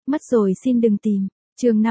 Mất rồi xin đừng tìm. Chương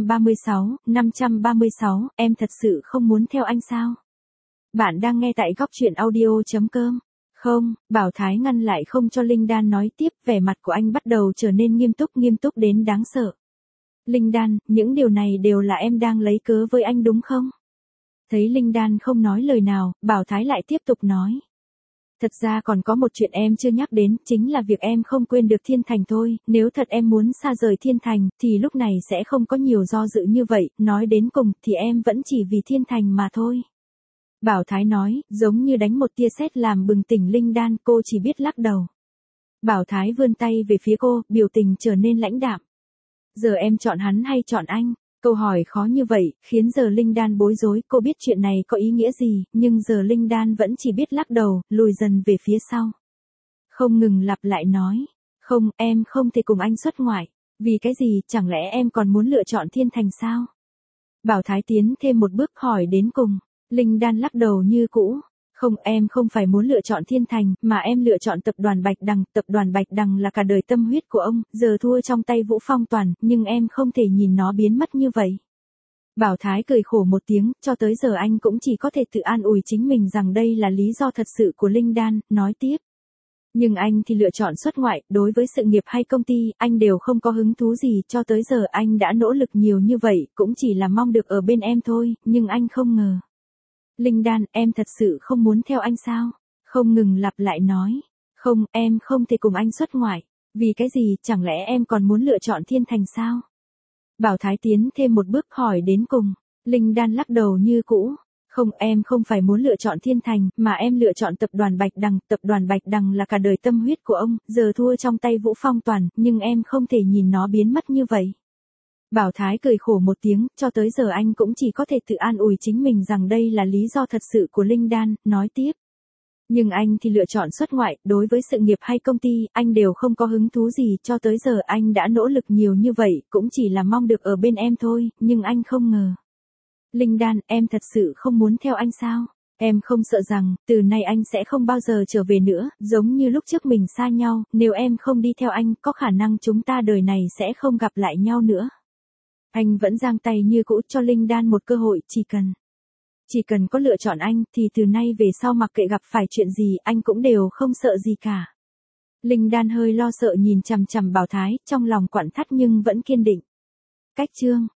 536, em thật sự không muốn theo anh sao? Bạn đang nghe tại góc truyện audio.com. Không, Bảo Thái ngăn lại không cho Linh Đan nói tiếp, vẻ mặt của anh bắt đầu trở nên nghiêm túc đến đáng sợ. Linh Đan, những điều này đều là em đang lấy cớ với anh đúng không? Thấy Linh Đan không nói lời nào, Bảo Thái lại tiếp tục nói. Thật ra còn có một chuyện em chưa nhắc đến, chính là việc em không quên được Thiên Thành thôi, nếu thật em muốn xa rời Thiên Thành, thì lúc này sẽ không có nhiều do dự như vậy, nói đến cùng, thì em vẫn chỉ vì Thiên Thành mà thôi. Bảo Thái nói, giống như đánh một tia sét làm bừng tỉnh Linh Đan, cô chỉ biết lắc đầu. Bảo Thái vươn tay về phía cô, biểu tình trở nên lãnh đạm. Giờ em chọn hắn hay chọn anh? Câu hỏi khó như vậy, khiến giờ Linh Đan bối rối, cô biết chuyện này có ý nghĩa gì, nhưng giờ Linh Đan vẫn chỉ biết lắc đầu, lùi dần về phía sau. Không ngừng lặp lại nói, không, em không thể cùng anh xuất ngoại. Vì cái gì, chẳng lẽ em còn muốn lựa chọn Thiên Thành sao? Bảo Thái tiến thêm một bước hỏi đến cùng. Linh Đan lắc đầu như cũ. Không, em không phải muốn lựa chọn Thiên Thành, mà em lựa chọn tập đoàn Bạch Đằng. Tập đoàn Bạch Đằng là cả đời tâm huyết của ông, giờ thua trong tay Vũ Phong Toàn, nhưng em không thể nhìn nó biến mất như vậy. Bảo Thái cười khổ một tiếng, cho tới giờ anh cũng chỉ có thể tự an ủi chính mình rằng đây là lý do thật sự của Linh Đan, nói tiếp. Nhưng anh thì lựa chọn xuất ngoại, đối với sự nghiệp hay công ty, anh đều không có hứng thú gì, cho tới giờ anh đã nỗ lực nhiều như vậy, cũng chỉ là mong được ở bên em thôi, nhưng anh không ngờ. Linh Đan, em thật sự không muốn theo anh sao? Không ngừng lặp lại nói. Không, em không thể cùng anh xuất ngoại. Vì cái gì, chẳng lẽ em còn muốn lựa chọn Thiên Thành sao? Bảo Thái tiến thêm một bước hỏi đến cùng. Linh Đan lắc đầu như cũ. Không, em không phải muốn lựa chọn Thiên Thành, mà em lựa chọn tập đoàn Bạch Đằng. Tập đoàn Bạch Đằng là cả đời tâm huyết của ông, giờ thua trong tay Vũ Phong Toàn, nhưng em không thể nhìn nó biến mất như vậy. Bảo Thái cười khổ một tiếng, cho tới giờ anh cũng chỉ có thể tự an ủi chính mình rằng đây là lý do thật sự của Linh Đan, nói tiếp. Nhưng anh thì lựa chọn xuất ngoại, đối với sự nghiệp hay công ty, anh đều không có hứng thú gì, cho tới giờ anh đã nỗ lực nhiều như vậy, cũng chỉ là mong được ở bên em thôi, nhưng anh không ngờ. Linh Đan, em thật sự không muốn theo anh sao? Em không sợ rằng, từ nay anh sẽ không bao giờ trở về nữa, giống như lúc trước mình xa nhau, nếu em không đi theo anh, có khả năng chúng ta đời này sẽ không gặp lại nhau nữa. Anh vẫn giang tay như cũ cho Linh Đan một cơ hội, chỉ cần có lựa chọn anh, thì từ nay về sau mặc kệ gặp phải chuyện gì, anh cũng đều không sợ gì cả. Linh Đan hơi lo sợ nhìn chằm chằm Bảo Thái, trong lòng quặn thắt nhưng vẫn kiên định. Cách chương